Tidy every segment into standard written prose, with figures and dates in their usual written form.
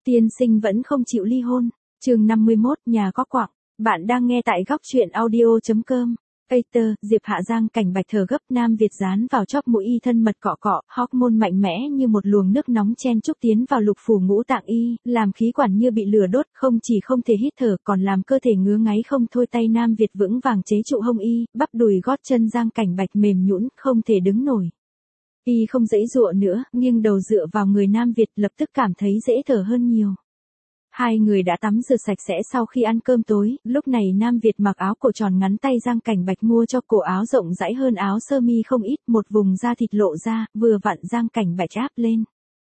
Tiên sinh vẫn không chịu ly hôn. Chương 51, nhà có quặng. Bạn đang nghe tại góc truyện audio.com. Peter, Diệp Hạ Giang cảnh bạch thở gấp, Nam Việt dán vào chóp mũi y thân mật cọ cọ, hormone mạnh mẽ như một luồng nước nóng chen chúc tiến vào lục phủ ngũ tạng y, làm khí quản như bị lửa đốt, không chỉ không thể hít thở còn làm cơ thể ngứa ngáy không thôi. Tay Nam Việt vững vàng chế trụ hông y, bắp đùi gót chân Giang cảnh bạch mềm nhũn, không thể đứng nổi. Y không giãy giụa nữa, nghiêng đầu dựa vào người Nam Việt, lập tức cảm thấy dễ thở hơn nhiều. Hai người đã tắm rửa sạch sẽ sau khi ăn cơm tối, lúc này Nam Việt mặc áo cổ tròn ngắn tay, Giang cảnh bạch mua cho cổ áo rộng rãi hơn áo sơ mi không ít, một vùng da thịt lộ ra, vừa vặn Giang cảnh bạch áp lên.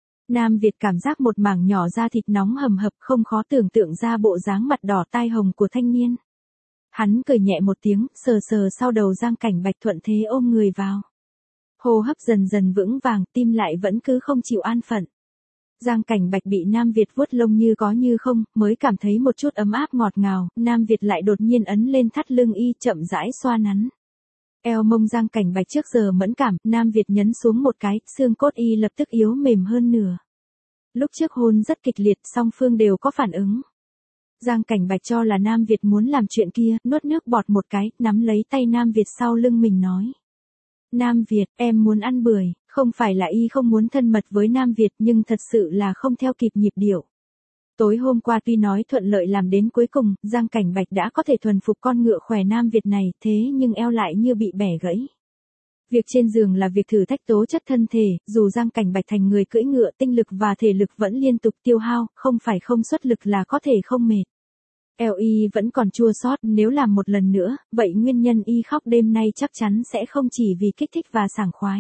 Nam Việt cảm giác một mảng nhỏ da thịt nóng hầm hập, không khó tưởng tượng ra bộ dáng mặt đỏ tai hồng của thanh niên. Hắn cười nhẹ một tiếng, sờ sờ sau đầu Giang cảnh bạch, thuận thế ôm người vào. Hô hấp dần dần vững vàng, tim lại vẫn cứ không chịu an phận. Giang cảnh bạch bị Nam Việt vuốt lông như có như không, mới cảm thấy một chút ấm áp ngọt ngào, Nam Việt lại đột nhiên ấn lên thắt lưng y, chậm rãi xoa nắn. Eo mông Giang cảnh bạch trước giờ mẫn cảm, Nam Việt nhấn xuống một cái, xương cốt y lập tức yếu mềm hơn nửa. Lúc trước hôn rất kịch liệt, song phương đều có phản ứng. Giang cảnh bạch cho là Nam Việt muốn làm chuyện kia, nuốt nước bọt một cái, nắm lấy tay Nam Việt sau lưng mình nói. Nam Việt, em muốn ăn bưởi. Không phải là y không muốn thân mật với Nam Việt, nhưng thật sự là không theo kịp nhịp điệu. Tối hôm qua tuy nói thuận lợi làm đến cuối cùng, Giang cảnh bạch đã có thể thuần phục con ngựa khỏe Nam Việt này, thế nhưng eo lại như bị bẻ gãy. Việc trên giường là việc thử thách tố chất thân thể, dù Giang cảnh bạch thành người cưỡi ngựa, tinh lực và thể lực vẫn liên tục tiêu hao, không phải không xuất lực là có thể không mệt. Eo y vẫn còn chua xót, nếu làm một lần nữa, vậy nguyên nhân y khóc đêm nay chắc chắn sẽ không chỉ vì kích thích và sảng khoái.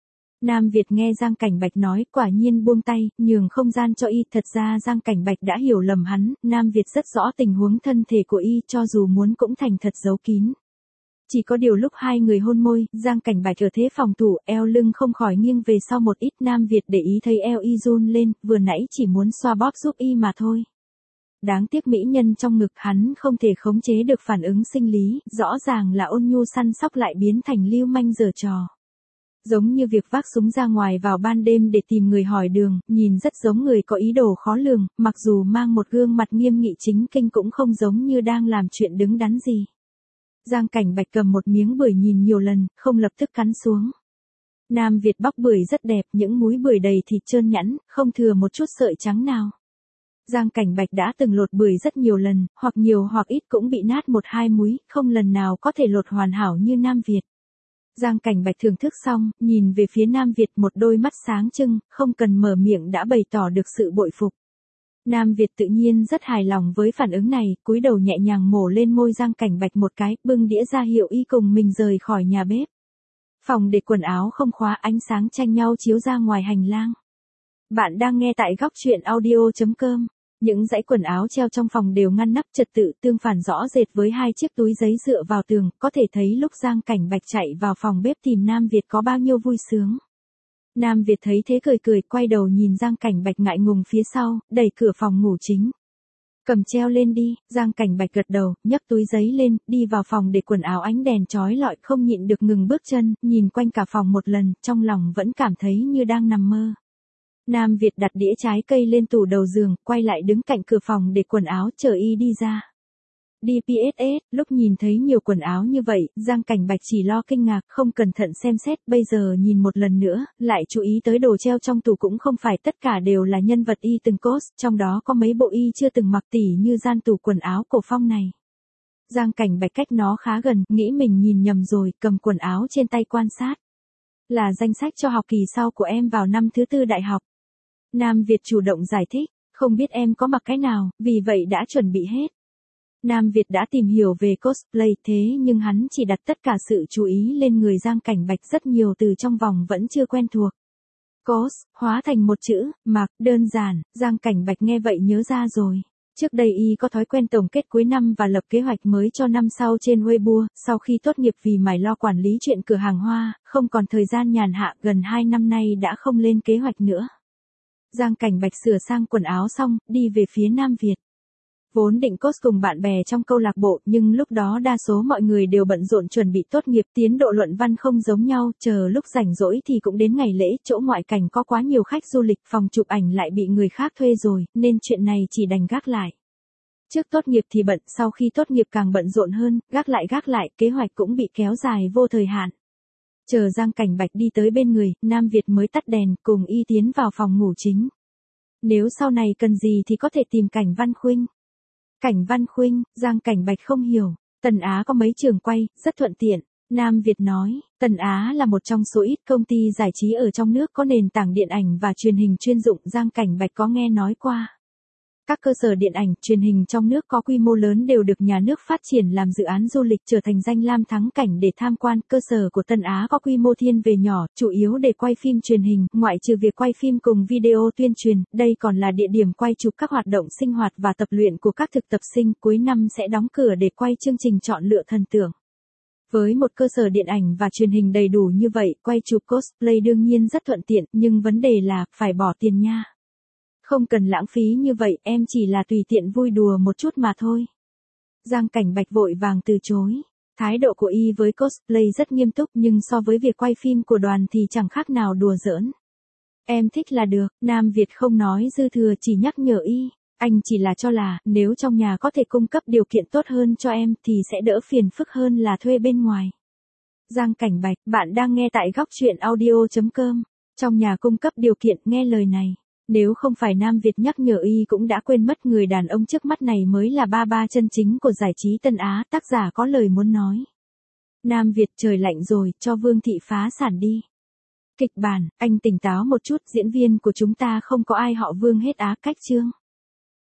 Nam Việt nghe Giang cảnh bạch nói, quả nhiên buông tay, nhường không gian cho y. Thật ra Giang cảnh bạch đã hiểu lầm hắn, Nam Việt rất rõ tình huống thân thể của y, cho dù muốn cũng thành thật giấu kín. Chỉ có điều lúc hai người hôn môi, Giang cảnh bạch ở thế phòng thủ, eo lưng không khỏi nghiêng về sau một ít. Nam Việt để ý thấy eo y run lên, vừa nãy chỉ muốn xoa bóp giúp y mà thôi. Đáng tiếc mỹ nhân trong ngực hắn không thể khống chế được phản ứng sinh lý, rõ ràng là ôn nhu săn sóc lại biến thành lưu manh giở trò. Giống như việc vác súng ra ngoài vào ban đêm để tìm người hỏi đường, nhìn rất giống người có ý đồ khó lường, mặc dù mang một gương mặt nghiêm nghị chính kinh cũng không giống như đang làm chuyện đứng đắn gì. Giang cảnh bạch cầm một miếng bưởi nhìn nhiều lần, không lập tức cắn xuống. Nam Việt bóc bưởi rất đẹp, những múi bưởi đầy thịt trơn nhẵn, không thừa một chút sợi trắng nào. Giang cảnh bạch đã từng lột bưởi rất nhiều lần, hoặc nhiều hoặc ít cũng bị nát một hai múi, không lần nào có thể lột hoàn hảo như Nam Việt. Giang cảnh bạch thưởng thức xong, nhìn về phía Nam Việt, một đôi mắt sáng trưng, không cần mở miệng đã bày tỏ được sự bội phục. Nam Việt tự nhiên rất hài lòng với phản ứng này, cúi đầu nhẹ nhàng mổ lên môi Giang cảnh bạch một cái, bưng đĩa ra hiệu y cùng mình rời khỏi nhà bếp. Phòng để quần áo không khóa, ánh sáng tranh nhau chiếu ra ngoài hành lang. Bạn đang nghe tại góc truyện audio.com. Những dãy quần áo treo trong phòng đều ngăn nắp trật tự, tương phản rõ rệt với hai chiếc túi giấy dựa vào tường, có thể thấy lúc Giang cảnh bạch chạy vào phòng bếp tìm Nam Việt có bao nhiêu vui sướng. Nam Việt thấy thế cười cười, quay đầu nhìn Giang cảnh bạch ngại ngùng phía sau, đẩy cửa phòng ngủ chính. Cầm treo lên đi, Giang cảnh bạch gật đầu, nhấc túi giấy lên, đi vào phòng để quần áo, ánh đèn chói lọi, không nhịn được ngừng bước chân, nhìn quanh cả phòng một lần, trong lòng vẫn cảm thấy như đang nằm mơ. Nam Việt đặt đĩa trái cây lên tủ đầu giường, quay lại đứng cạnh cửa phòng để quần áo, chờ y đi ra. Đi PSS, lúc nhìn thấy nhiều quần áo như vậy, Giang cảnh bạch chỉ lo kinh ngạc, không cẩn thận xem xét, bây giờ nhìn một lần nữa, lại chú ý tới đồ treo trong tủ cũng không phải tất cả đều là nhân vật y từng cos, trong đó có mấy bộ y chưa từng mặc, tỉ như gian tủ quần áo cổ phong này. Giang cảnh bạch cách nó khá gần, nghĩ mình nhìn nhầm rồi, cầm quần áo trên tay quan sát. Là danh sách cho học kỳ sau của em vào năm thứ 4 đại học. Nam Việt chủ động giải thích, không biết em có mặc cái nào, vì vậy đã chuẩn bị hết. Nam Việt đã tìm hiểu về cosplay, thế nhưng hắn chỉ đặt tất cả sự chú ý lên người Giang cảnh bạch, rất nhiều từ trong vòng vẫn chưa quen thuộc. Cos, hóa thành một chữ, mặc, đơn giản, Giang cảnh bạch nghe vậy nhớ ra rồi. Trước đây y có thói quen tổng kết cuối năm và lập kế hoạch mới cho năm sau trên Weibo, sau khi tốt nghiệp vì mải lo quản lý chuyện cửa hàng hoa, không còn thời gian nhàn hạ, gần 2 năm nay đã không lên kế hoạch nữa. Giang cảnh bạch sửa sang quần áo xong, đi về phía Nam Việt. Vốn định coach cùng bạn bè trong câu lạc bộ, nhưng lúc đó đa số mọi người đều bận rộn chuẩn bị tốt nghiệp, tiến độ luận văn không giống nhau, chờ lúc rảnh rỗi thì cũng đến ngày lễ, chỗ ngoại cảnh có quá nhiều khách du lịch, phòng chụp ảnh lại bị người khác thuê rồi, nên chuyện này chỉ đành gác lại. Trước tốt nghiệp thì bận, sau khi tốt nghiệp càng bận rộn hơn, gác lại, kế hoạch cũng bị kéo dài vô thời hạn. Chờ Giang Cảnh Bạch đi tới bên người, Nam Việt mới tắt đèn, cùng y tiến vào phòng ngủ chính. Nếu sau này cần gì thì có thể tìm Cảnh Văn Khuynh. Cảnh Văn Khuynh, Giang Cảnh Bạch không hiểu. Tần Á có mấy trường quay, rất thuận tiện. Nam Việt nói, Tần Á là một trong số ít công ty giải trí ở trong nước có nền tảng điện ảnh và truyền hình chuyên dụng. Giang Cảnh Bạch có nghe nói qua. Các cơ sở điện ảnh, truyền hình trong nước có quy mô lớn đều được nhà nước phát triển làm dự án du lịch trở thành danh lam thắng cảnh để tham quan. Cơ sở của Tần Á có quy mô thiên về nhỏ, chủ yếu để quay phim truyền hình, ngoại trừ việc quay phim cùng video tuyên truyền, đây còn là địa điểm quay chụp các hoạt động sinh hoạt và tập luyện của các thực tập sinh, cuối năm sẽ đóng cửa để quay chương trình chọn lựa thần tượng. Với một cơ sở điện ảnh và truyền hình đầy đủ như vậy, quay chụp cosplay đương nhiên rất thuận tiện, nhưng vấn đề là, phải bỏ tiền nha. Không cần lãng phí như vậy, em chỉ là tùy tiện vui đùa một chút mà thôi. Giang Cảnh Bạch vội vàng từ chối. Thái độ của y với cosplay rất nghiêm túc, nhưng so với việc quay phim của đoàn thì chẳng khác nào đùa giỡn. Em thích là được, Nam Việt không nói dư thừa, chỉ nhắc nhở y. Anh chỉ là cho là, nếu trong nhà có thể cung cấp điều kiện tốt hơn cho em thì sẽ đỡ phiền phức hơn là thuê bên ngoài. Giang Cảnh Bạch, bạn đang nghe tại góc truyện audio.com. Trong nhà cung cấp điều kiện, nghe lời này. Nếu không phải Nam Việt nhắc nhở y cũng đã quên mất người đàn ông trước mắt này mới là ba chân chính của giải trí Tân Á, tác giả có lời muốn nói. Nam Việt, trời lạnh rồi, cho Vương Thị phá sản đi. Kịch bản, anh tỉnh táo một chút, diễn viên của chúng ta không có ai họ Vương hết á, cách chương.